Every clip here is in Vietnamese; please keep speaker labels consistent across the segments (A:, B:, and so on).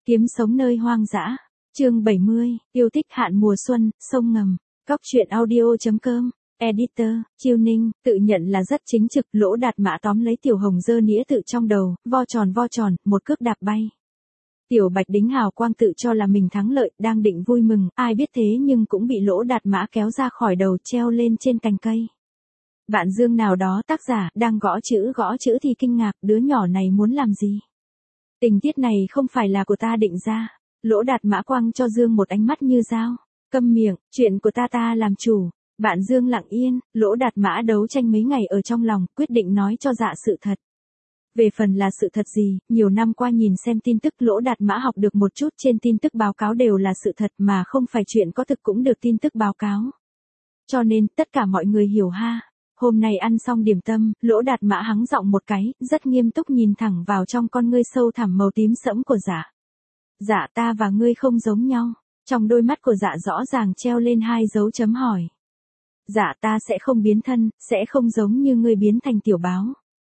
A: Kiếm sống nơi hoang dã. Chương 70, yêu thích hạn mùa xuân, sông ngầm. Góc truyện audio.com. Editor, Chiêu Ninh, tự nhận là rất chính trực, Lỗ Đạt Mã tóm lấy Tiểu Hồng giơ nĩa tự trong đầu, vo tròn, một cước đạp bay. Tiểu Bạch Đính hào quang tự cho là mình thắng lợi, đang định vui mừng, ai biết thế nhưng cũng bị Lỗ Đạt Mã kéo ra khỏi đầu treo lên trên cành cây. Bạn Dương nào đó tác giả, đang gõ chữ thì kinh ngạc, đứa nhỏ này muốn làm gì? Tình tiết này không phải là của ta định ra. Lỗ Đạt Mã quăng cho Dương một ánh mắt như dao. Câm miệng, chuyện của ta làm chủ. Bạn Dương lặng yên, Lỗ Đạt Mã đấu tranh mấy ngày ở trong lòng, quyết định nói cho Dạ sự thật. Về phần là sự thật gì, nhiều năm qua nhìn xem tin tức Lỗ Đạt Mã học được một chút, trên tin tức báo cáo đều là sự thật mà không phải chuyện có thực cũng được tin tức báo cáo. Cho nên, tất cả mọi người hiểu ha. Hôm nay ăn xong điểm tâm, Lỗ Đạt Mã hắng giọng một cái, rất nghiêm túc nhìn thẳng vào trong con ngươi sâu thẳm màu tím sẫm của Dạ. Dạ, ta và ngươi không giống nhau. Trong đôi mắt của Dạ rõ ràng treo lên 2 dấu chấm hỏi. Dạ, ta sẽ không biến thân, sẽ không giống như ngươi biến thành tiểu báo.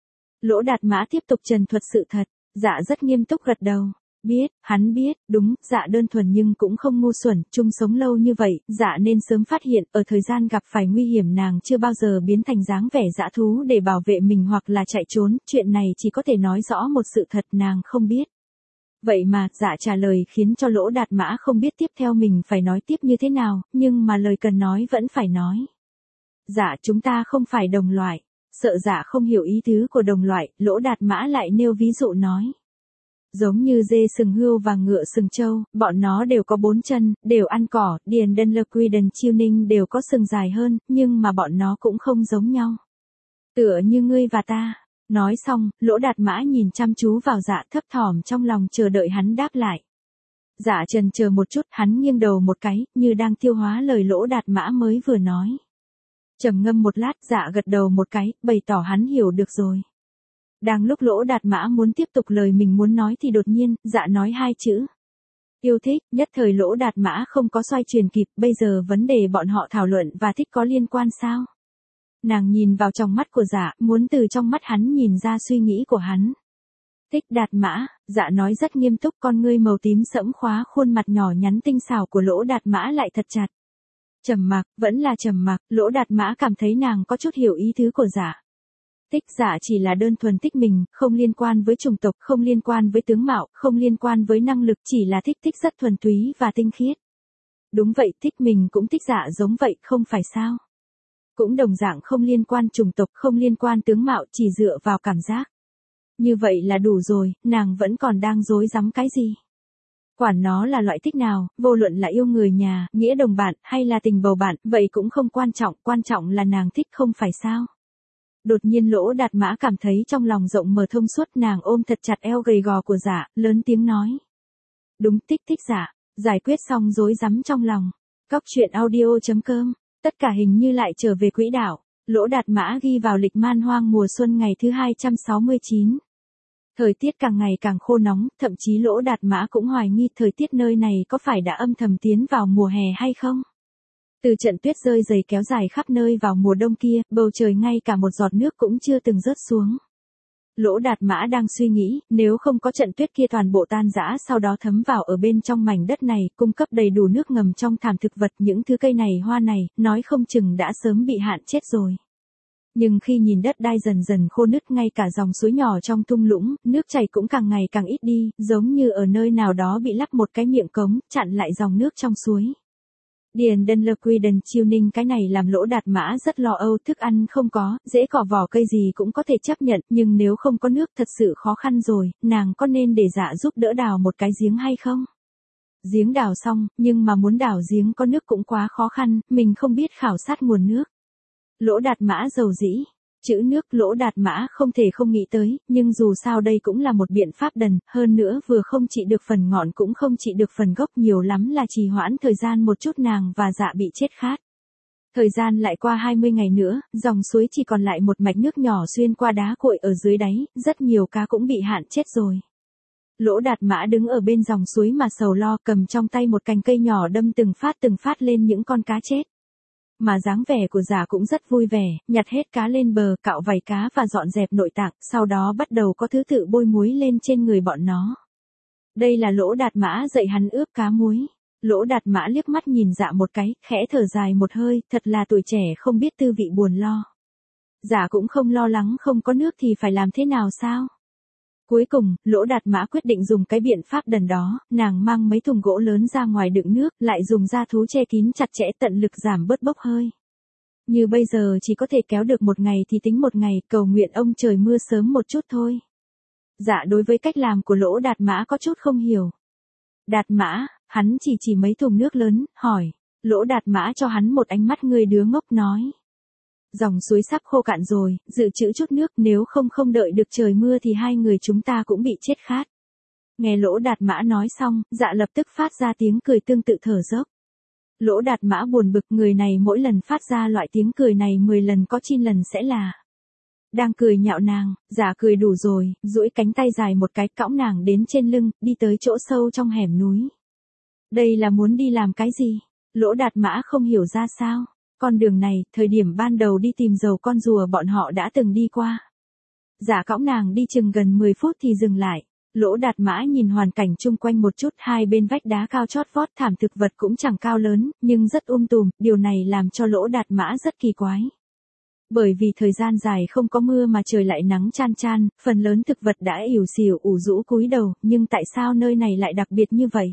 A: Lỗ Đạt Mã tiếp tục trần thuật sự thật. Dạ rất nghiêm túc gật đầu. Biết, hắn biết, đúng, Dạ đơn thuần nhưng cũng không ngu xuẩn, chung sống lâu như vậy, Dạ nên sớm phát hiện, ở thời gian gặp phải nguy hiểm nàng chưa bao giờ biến thành dáng vẻ dã thú để bảo vệ mình hoặc là chạy trốn, chuyện này chỉ có thể nói rõ một sự thật nàng không biết. Vậy mà, Dạ trả lời khiến cho Lỗ Đạt Mã không biết tiếp theo mình phải nói tiếp như thế nào, nhưng mà lời cần nói vẫn phải nói. Dạ, chúng ta không phải đồng loại. Sợ Dạ không hiểu ý tứ của đồng loại, Lỗ Đạt Mã lại nêu ví dụ nói. Giống như dê sừng hươu và ngựa sừng trâu, bọn nó đều có 4 chân, đều ăn cỏ, Điền Đân Lơ Quy Đần Chiêu Ninh đều có sừng dài hơn, nhưng mà bọn nó cũng không giống nhau. Tựa như ngươi và ta. Nói xong, Lỗ Đạt Mã nhìn chăm chú vào Dạ thấp thỏm trong lòng chờ đợi hắn đáp lại. Dạ chần chờ một chút, hắn nghiêng đầu một cái, như đang tiêu hóa lời Lỗ Đạt Mã mới vừa nói. Trầm ngâm một lát, Dạ gật đầu một cái, bày tỏ hắn hiểu được rồi. Đang lúc Lỗ Đạt Mã muốn tiếp tục lời mình muốn nói thì đột nhiên, Dạ nói 2 chữ. Yêu thích, nhất thời Lỗ Đạt Mã không có xoay truyền kịp, bây giờ vấn đề bọn họ thảo luận và thích có liên quan sao? Nàng nhìn vào trong mắt của Dạ, muốn từ trong mắt hắn nhìn ra suy nghĩ của hắn. Thích Đạt Mã, Dạ nói rất nghiêm túc, con ngươi màu tím sẫm khóa khuôn mặt nhỏ nhắn tinh xảo của Lỗ Đạt Mã lại thật chặt. Trầm mặc, vẫn là trầm mặc, Lỗ Đạt Mã cảm thấy nàng có chút hiểu ý tứ của Dạ. Thích Dạ chỉ là đơn thuần thích mình, không liên quan với chủng tộc, không liên quan với tướng mạo, không liên quan với năng lực, chỉ là thích rất thuần túy và tinh khiết. Đúng vậy, thích mình cũng thích Dạ giống vậy, không phải sao? Cũng đồng dạng không liên quan chủng tộc, không liên quan tướng mạo, chỉ dựa vào cảm giác. Như vậy là đủ rồi, nàng vẫn còn đang rối rắm cái gì? Quản nó là loại thích nào, vô luận là yêu người nhà, nghĩa đồng bạn, hay là tình bầu bạn, vậy cũng không quan trọng là nàng thích không phải sao? Đột nhiên Lỗ Đạt Mã cảm thấy trong lòng rộng mở thông suốt, nàng ôm thật chặt eo gầy gò của Dạ, lớn tiếng nói. Đúng, thích Dạ, giải quyết xong rối rắm trong lòng. Góc truyện audio.com, tất cả hình như lại trở về quỹ đạo. Lỗ Đạt Mã ghi vào lịch man hoang mùa xuân ngày thứ 269. Thời tiết càng ngày càng khô nóng, thậm chí Lỗ Đạt Mã cũng hoài nghi thời tiết nơi này có phải đã âm thầm tiến vào mùa hè hay không. Từ trận tuyết rơi dày kéo dài khắp nơi vào mùa đông kia, bầu trời ngay cả một giọt nước cũng chưa từng rớt xuống. Lỗ Đạt Mã đang suy nghĩ, nếu không có trận tuyết kia toàn bộ tan rã sau đó thấm vào ở bên trong mảnh đất này, cung cấp đầy đủ nước ngầm trong thảm thực vật, những thứ cây này hoa này, nói không chừng đã sớm bị hạn chết rồi. Nhưng khi nhìn đất đai dần dần khô nứt, ngay cả dòng suối nhỏ trong thung lũng, nước chảy cũng càng ngày càng ít đi, giống như ở nơi nào đó bị lắp một cái miệng cống, chặn lại dòng nước trong suối. Điền Đân Lơ Quy Đần Chiêu Ninh, cái này làm Lỗ Đạt Mã rất lo âu, thức ăn không có, rễ cỏ vỏ cây gì cũng có thể chấp nhận, nhưng nếu không có nước thật sự khó khăn rồi, nàng có nên để Dạ giúp đỡ đào một cái giếng hay không? Giếng đào xong, nhưng mà muốn đào giếng có nước cũng quá khó khăn, mình không biết khảo sát nguồn nước. Lỗ Đạt Mã dầu dĩ. Chữ nước Lỗ Đạt Mã không thể không nghĩ tới, nhưng dù sao đây cũng là một biện pháp đần, hơn nữa vừa không trị được phần ngọn cũng không trị được phần gốc, nhiều lắm là trì hoãn thời gian một chút, nàng và Dạ bị chết khát. Thời gian lại qua 20 ngày nữa, dòng suối chỉ còn lại một mạch nước nhỏ xuyên qua đá cuội ở dưới đáy, rất nhiều cá cũng bị hạn chết rồi. Lỗ Đạt Mã đứng ở bên dòng suối mà sầu lo, cầm trong tay một cành cây nhỏ đâm từng phát lên những con cá chết. Mà dáng vẻ của Dạ cũng rất vui vẻ, nhặt hết cá lên bờ, cạo vảy cá và dọn dẹp nội tạng, sau đó bắt đầu có thứ tự bôi muối lên trên người bọn nó. Đây là Lỗ Đạt Mã dạy hắn ướp cá muối. Lỗ Đạt Mã liếc mắt nhìn Dạ một cái, khẽ thở dài một hơi, thật là tuổi trẻ không biết tư vị buồn lo. Dạ cũng không lo lắng không có nước thì phải làm thế nào sao? Cuối cùng, Lỗ Đạt Mã quyết định dùng cái biện pháp đần đó, nàng mang mấy thùng gỗ lớn ra ngoài đựng nước, lại dùng da thú che kín chặt chẽ tận lực giảm bớt bốc hơi. Như bây giờ chỉ có thể kéo được một ngày thì tính một ngày, cầu nguyện ông trời mưa sớm một chút thôi. Dạ đối với cách làm của Lỗ Đạt Mã có chút không hiểu. Đạt Mã, hắn chỉ mấy thùng nước lớn, hỏi. Lỗ Đạt Mã cho hắn một ánh mắt người đứa ngốc nói. Dòng suối sắp khô cạn rồi, dự trữ chút nước, nếu không đợi được trời mưa thì hai người chúng ta cũng bị chết khát. Nghe Lỗ Đạt Mã nói xong, Dạ lập tức phát ra tiếng cười tương tự thở dốc. Lỗ Đạt Mã buồn bực, người này mỗi lần phát ra loại tiếng cười này 10 lần có 9 lần sẽ là đang cười nhạo nàng. Dạ cười đủ rồi, duỗi cánh tay dài một cái cõng nàng đến trên lưng, đi tới chỗ sâu trong hẻm núi. Đây là muốn đi làm cái gì? Lỗ Đạt Mã không hiểu ra sao. Con đường này, thời điểm ban đầu đi tìm dầu con rùa bọn họ đã từng đi qua. Dạ cõng nàng đi chừng gần 10 phút thì dừng lại. Lỗ Đạt Mã nhìn hoàn cảnh chung quanh một chút, hai bên vách đá cao chót vót, thảm thực vật cũng chẳng cao lớn, nhưng rất tùm, điều này làm cho Lỗ Đạt Mã rất kỳ quái. Bởi vì thời gian dài không có mưa mà trời lại nắng chan, phần lớn thực vật đã ỉu xìu ủ rũ cúi đầu, nhưng tại sao nơi này lại đặc biệt như vậy?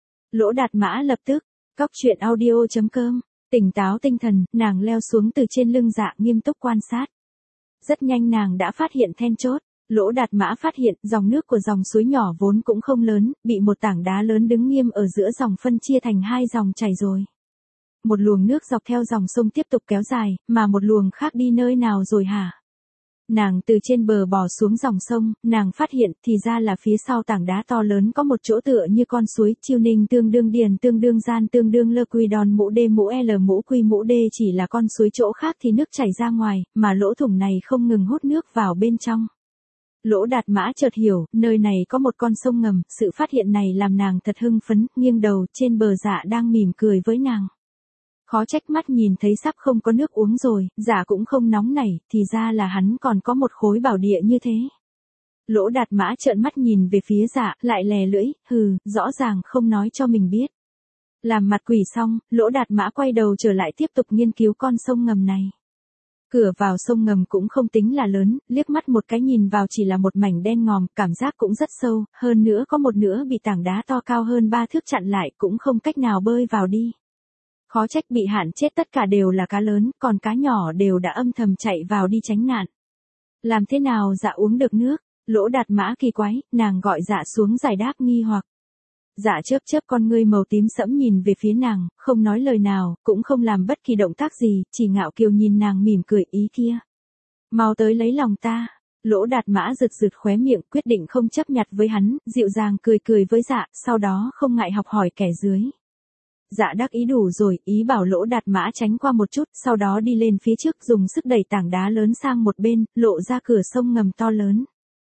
A: Lỗ Đạt Mã lập tức, cóc truyện audio.com, tỉnh táo tinh thần, nàng leo xuống từ trên lưng Dạ nghiêm túc quan sát. Rất nhanh nàng đã phát hiện then chốt. Lỗ Đạt Mã phát hiện dòng nước của dòng suối nhỏ vốn cũng không lớn, bị một tảng đá lớn đứng nghiêm ở giữa dòng phân chia thành hai dòng chảy rồi. Một luồng nước dọc theo dòng sông tiếp tục kéo dài, mà một luồng khác đi nơi nào rồi hả? Nàng từ trên bờ bò xuống dòng sông, nàng phát hiện thì ra là phía sau tảng đá to lớn có một chỗ tựa như con suối, chiêu ninh tương đương điền tương đương gian tương đương lơ quy đòn mũ đê mũ l mũ quy mũ đê chỉ là con suối, chỗ khác thì nước chảy ra ngoài, mà lỗ thủng này không ngừng hút nước vào bên trong. Lỗ Đạt Mã chợt hiểu, nơi này có một con sông ngầm, sự phát hiện này làm nàng thật hưng phấn, nghiêng đầu, trên bờ Dạ đang mỉm cười với nàng. Khó trách mắt nhìn thấy sắp không có nước uống rồi, Dạ cũng không nóng nảy, thì ra là hắn còn có một khối bảo địa như thế. Lỗ Đạt Mã trợn mắt nhìn về phía Dạ, lại lè lưỡi, hừ, rõ ràng không nói cho mình biết. Làm mặt quỷ xong, Lỗ Đạt Mã quay đầu trở lại tiếp tục nghiên cứu con sông ngầm này. Cửa vào sông ngầm cũng không tính là lớn, liếc mắt một cái nhìn vào chỉ là một mảnh đen ngòm, cảm giác cũng rất sâu, hơn nữa có một nửa bị tảng đá to cao hơn 3 thước chặn lại, cũng không cách nào bơi vào đi. Khó trách bị hạn chết, tất cả đều là cá lớn, còn cá nhỏ đều đã âm thầm chạy vào đi tránh nạn. Làm thế nào Dạ uống được nước? Lỗ Đạt Mã kỳ quái, nàng gọi Dạ xuống giải đáp nghi hoặc. Dạ chớp con ngươi màu tím sẫm nhìn về phía nàng, không nói lời nào, cũng không làm bất kỳ động tác gì, chỉ ngạo kiều nhìn nàng mỉm cười, ý kia. Mau tới lấy lòng ta. Lỗ Đạt Mã rực khóe miệng, quyết định không chấp nhặt với hắn, dịu dàng cười với Dạ, sau đó không ngại học hỏi kẻ dưới. Dạ đắc ý đủ rồi, ý bảo Lỗ Đạt Mã tránh qua một chút, sau đó đi lên phía trước dùng sức đẩy tảng đá lớn sang một bên, lộ ra cửa sông ngầm to lớn.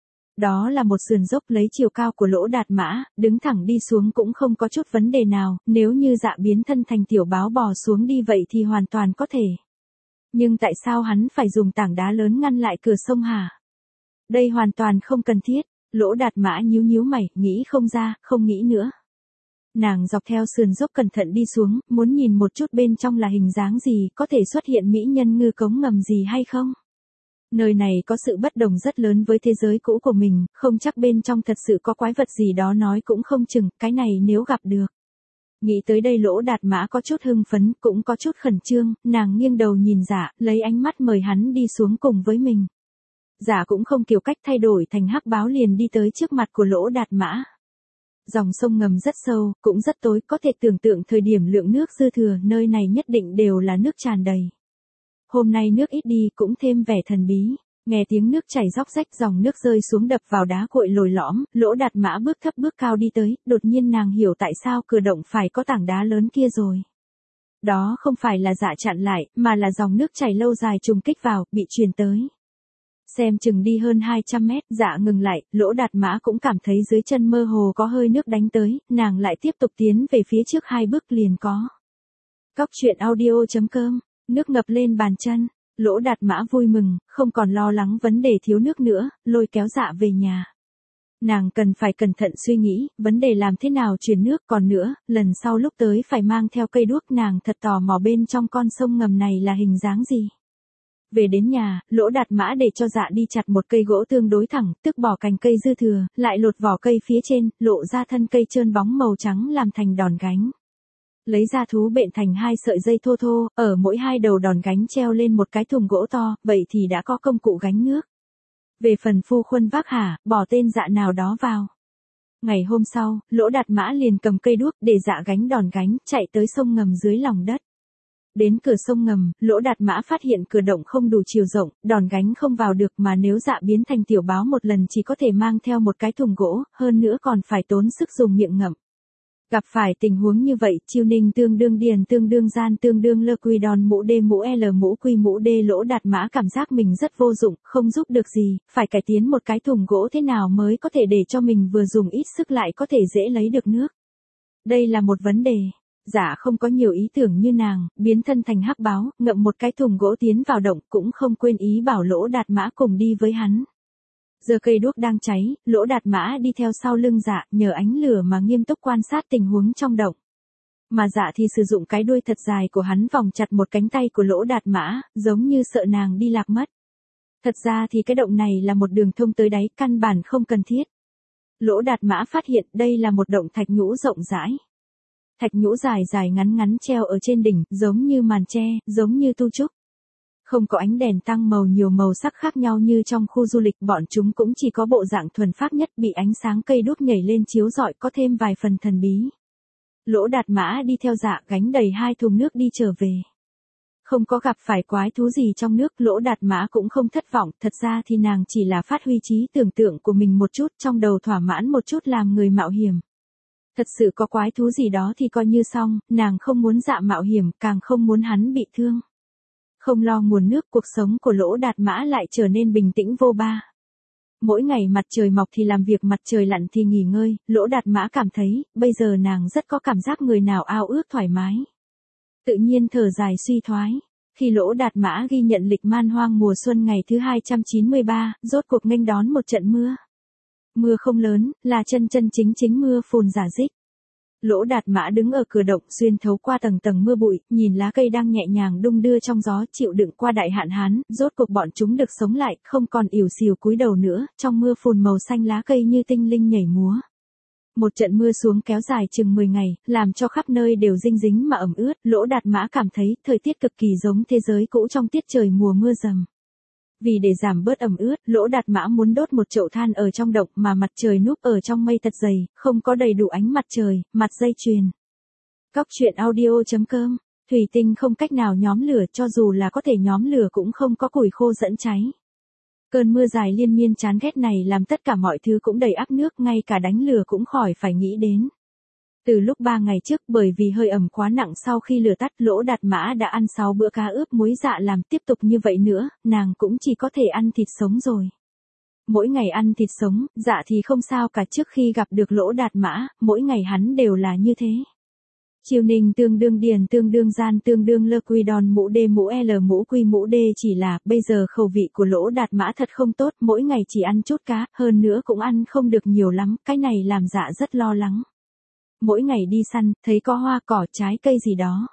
A: Đó là một sườn dốc lấy chiều cao của Lỗ Đạt Mã, đứng thẳng đi xuống cũng không có chút vấn đề nào, nếu như Dạ biến thân thành tiểu báo bò xuống đi vậy thì hoàn toàn có thể. Nhưng tại sao hắn phải dùng tảng đá lớn ngăn lại cửa sông hả? Đây hoàn toàn không cần thiết. Lỗ Đạt Mã nhíu mày, nghĩ không ra, không nghĩ nữa. Nàng dọc theo sườn dốc cẩn thận đi xuống, muốn nhìn một chút bên trong là hình dáng gì, có thể xuất hiện mỹ nhân ngư cống ngầm gì hay không. Nơi này có sự bất đồng rất lớn với thế giới cũ của mình, không chắc bên trong thật sự có quái vật gì đó, nói cũng không chừng, cái này nếu gặp được. Nghĩ tới đây Lỗ Đạt Mã có chút hưng phấn, cũng có chút khẩn trương, nàng nghiêng đầu nhìn Dạ, lấy ánh mắt mời hắn đi xuống cùng với mình. Dạ cũng không kiểu cách thay đổi thành hắc báo liền đi tới trước mặt của Lỗ Đạt Mã. Dòng sông ngầm rất sâu, cũng rất tối, có thể tưởng tượng thời điểm lượng nước dư thừa, nơi này nhất định đều là nước tràn đầy. Hôm nay nước ít đi cũng thêm vẻ thần bí, nghe tiếng nước chảy róc rách, dòng nước rơi xuống đập vào đá cuội lồi lõm, Lỗ Đạt Mã bước thấp bước cao đi tới, đột nhiên nàng hiểu tại sao cửa động phải có tảng đá lớn kia rồi. Đó không phải là Dạ chặn lại, mà là dòng nước chảy lâu dài trùng kích vào, bị truyền tới. Xem chừng đi hơn 200 mét, Dạ ngừng lại, Lỗ Đạt Mã cũng cảm thấy dưới chân mơ hồ có hơi nước đánh tới, nàng lại tiếp tục tiến về phía trước 2 bước liền có. Cóc truyện audio.com, nước ngập lên bàn chân, Lỗ Đạt Mã vui mừng, không còn lo lắng vấn đề thiếu nước nữa, lôi kéo Dạ về nhà. Nàng cần phải cẩn thận suy nghĩ, vấn đề làm thế nào truyền nước, còn nữa, lần sau lúc tới phải mang theo cây đuốc, nàng thật tò mò bên trong con sông ngầm này là hình dáng gì. Về đến nhà, Lỗ Đạt Mã để cho Dạ đi chặt một cây gỗ tương đối thẳng, tức bỏ cành cây dư thừa, lại lột vỏ cây phía trên, lộ ra thân cây trơn bóng màu trắng làm thành đòn gánh. Lấy ra thú bện thành 2 sợi dây thô thô, ở mỗi 2 đầu đòn gánh treo lên một cái thùng gỗ to, vậy thì đã có công cụ gánh nước. Về phần phu khuân vác hả, bỏ tên Dạ nào đó vào. Ngày hôm sau, Lỗ Đạt Mã liền cầm cây đuốc để Dạ gánh đòn gánh, chạy tới sông ngầm dưới lòng đất. Đến cửa sông ngầm, Lỗ Đạt Mã phát hiện cửa động không đủ chiều rộng, đòn gánh không vào được, mà nếu Dạ biến thành tiểu báo một lần chỉ có thể mang theo một cái thùng gỗ, hơn nữa còn phải tốn sức dùng miệng ngậm. Gặp phải tình huống như vậy, Chiêu Ninh tương đương điền tương đương gian tương đương lơ quy đòn mũ đê mũ l mũ quy mũ đê. Lỗ Đạt Mã cảm giác mình rất vô dụng, không giúp được gì, phải cải tiến một cái thùng gỗ thế nào mới có thể để cho mình vừa dùng ít sức lại có thể dễ lấy được nước. Đây là một vấn đề. Dạ không có nhiều ý tưởng như nàng, biến thân thành hắc báo, ngậm một cái thùng gỗ tiến vào động, cũng không quên ý bảo Lỗ Đạt Mã cùng đi với hắn. Giờ cây đuốc đang cháy, Lỗ Đạt Mã đi theo sau lưng Dạ, nhờ ánh lửa mà nghiêm túc quan sát tình huống trong động. Mà Dạ thì sử dụng cái đuôi thật dài của hắn vòng chặt một cánh tay của Lỗ Đạt Mã, giống như sợ nàng đi lạc mất. Thật ra thì cái động này là một đường thông tới đáy, căn bản không cần thiết. Lỗ Đạt Mã phát hiện đây là một động thạch nhũ rộng rãi. Thạch nhũ dài dài ngắn ngắn treo ở trên đỉnh, giống như màn tre, giống như tu trúc. Không có ánh đèn tăng màu nhiều màu sắc khác nhau như trong khu du lịch, bọn chúng cũng chỉ có bộ dạng thuần phác nhất, bị ánh sáng cây đuốc nhảy lên chiếu rọi có thêm vài phần thần bí. Lỗ Đạt Mã đi theo Dạ gánh đầy 2 thùng nước đi trở về. Không có gặp phải quái thú gì trong nước, Lỗ Đạt Mã cũng không thất vọng, thật ra thì nàng chỉ là phát huy trí tưởng tượng của mình một chút, trong đầu thỏa mãn một chút làm người mạo hiểm. Thật sự có quái thú gì đó thì coi như xong, nàng không muốn Dạ mạo hiểm, càng không muốn hắn bị thương. Không lo nguồn nước, cuộc sống của Lỗ Đạt Mã lại trở nên bình tĩnh vô ba. Mỗi ngày mặt trời mọc thì làm việc, mặt trời lặn thì nghỉ ngơi, Lỗ Đạt Mã cảm thấy, bây giờ nàng rất có cảm giác người nào ao ước thoải mái. Tự nhiên thở dài suy thoái. Khi Lỗ Đạt Mã ghi nhận lịch man hoang mùa xuân ngày thứ 293, rốt cuộc nghênh đón một trận mưa. Mưa không lớn, là chân chính mưa phùn rả rích. Lỗ Đạt Mã đứng ở cửa động, xuyên thấu qua tầng tầng mưa bụi, nhìn lá cây đang nhẹ nhàng đung đưa trong gió, chịu đựng qua đại hạn hán, rốt cuộc bọn chúng được sống lại, không còn ỉu xìu cúi đầu nữa, trong mưa phùn màu xanh lá cây như tinh linh nhảy múa. Một trận mưa xuống kéo dài chừng 10 ngày, làm cho khắp nơi đều dinh dính mà ẩm ướt, Lỗ Đạt Mã cảm thấy thời tiết cực kỳ giống thế giới cũ trong tiết trời mùa mưa rầm. Vì để giảm bớt ẩm ướt, Lỗ Đạt Mã muốn đốt một chậu than ở trong động, mà mặt trời núp ở trong mây thật dày, không có đầy đủ ánh mặt trời, mặt dây chuyền. Cóc truyện audio.com, thủy tinh không cách nào nhóm lửa, cho dù là có thể nhóm lửa cũng không có củi khô dẫn cháy. Cơn mưa dài liên miên chán ghét này làm tất cả mọi thứ cũng đầy ắp nước, ngay cả đánh lửa cũng khỏi phải nghĩ đến. Từ lúc 3 ngày trước, bởi vì hơi ẩm quá nặng, sau khi lửa tắt, Lỗ Đạt Mã đã ăn 6 bữa cá ướp muối. Dạ làm tiếp tục như vậy nữa, nàng cũng chỉ có thể ăn thịt sống rồi. Mỗi ngày ăn thịt sống, Dạ thì không sao cả. Trước khi gặp được Lỗ Đạt Mã, mỗi ngày hắn đều là như thế. Chiêu Ninh tương đương điền tương đương gian tương đương lơ quy đòn mũ đê mũ l mũ quy mũ đê. Chỉ là, bây giờ khẩu vị của Lỗ Đạt Mã thật không tốt, mỗi ngày chỉ ăn chút cá, hơn nữa cũng ăn không được nhiều lắm, cái này làm Dạ rất lo lắng. Mỗi ngày đi săn, thấy có hoa cỏ trái cây gì đó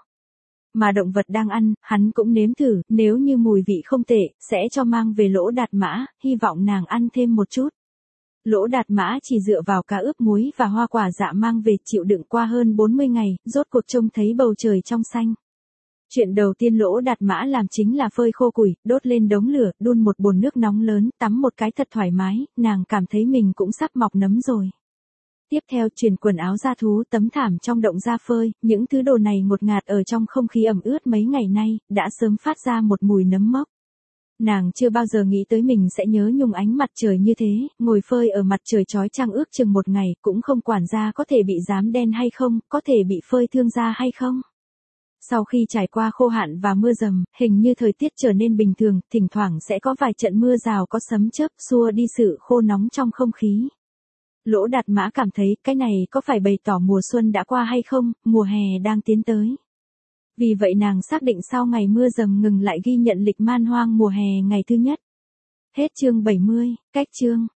A: mà động vật đang ăn, hắn cũng nếm thử, nếu như mùi vị không tệ, sẽ cho mang về Lỗ Đạt Mã, hy vọng nàng ăn thêm một chút. Lỗ Đạt Mã chỉ dựa vào cá ướp muối và hoa quả Dạ mang về, chịu đựng qua hơn 40 ngày, rốt cuộc trông thấy bầu trời trong xanh. Chuyện đầu tiên Lỗ Đạt Mã làm chính là phơi khô củi, đốt lên đống lửa, đun một bồn nước nóng lớn, tắm một cái thật thoải mái, nàng cảm thấy mình cũng sắp mọc nấm rồi. Tiếp theo chuyển quần áo ra thú, tấm thảm trong động ra phơi, những thứ đồ này ngột ngạt ở trong không khí ẩm ướt mấy ngày nay, đã sớm phát ra một mùi nấm mốc. Nàng chưa bao giờ nghĩ tới mình sẽ nhớ nhung ánh mặt trời như thế, ngồi phơi ở mặt trời chói chang ước chừng 1 ngày, cũng không quản da có thể bị rám đen hay không, có thể bị phơi thương da hay không. Sau khi trải qua khô hạn và mưa dầm, hình như thời tiết trở nên bình thường, thỉnh thoảng sẽ có vài trận mưa rào có sấm chớp, xua đi sự khô nóng trong không khí. Lỗ Đạt Mã cảm thấy, cái này có phải bày tỏ mùa xuân đã qua hay không, mùa hè đang tiến tới. Vì vậy nàng xác định sau ngày mưa dầm ngừng lại ghi nhận lịch man hoang mùa hè ngày thứ nhất. Hết chương 70, cách chương.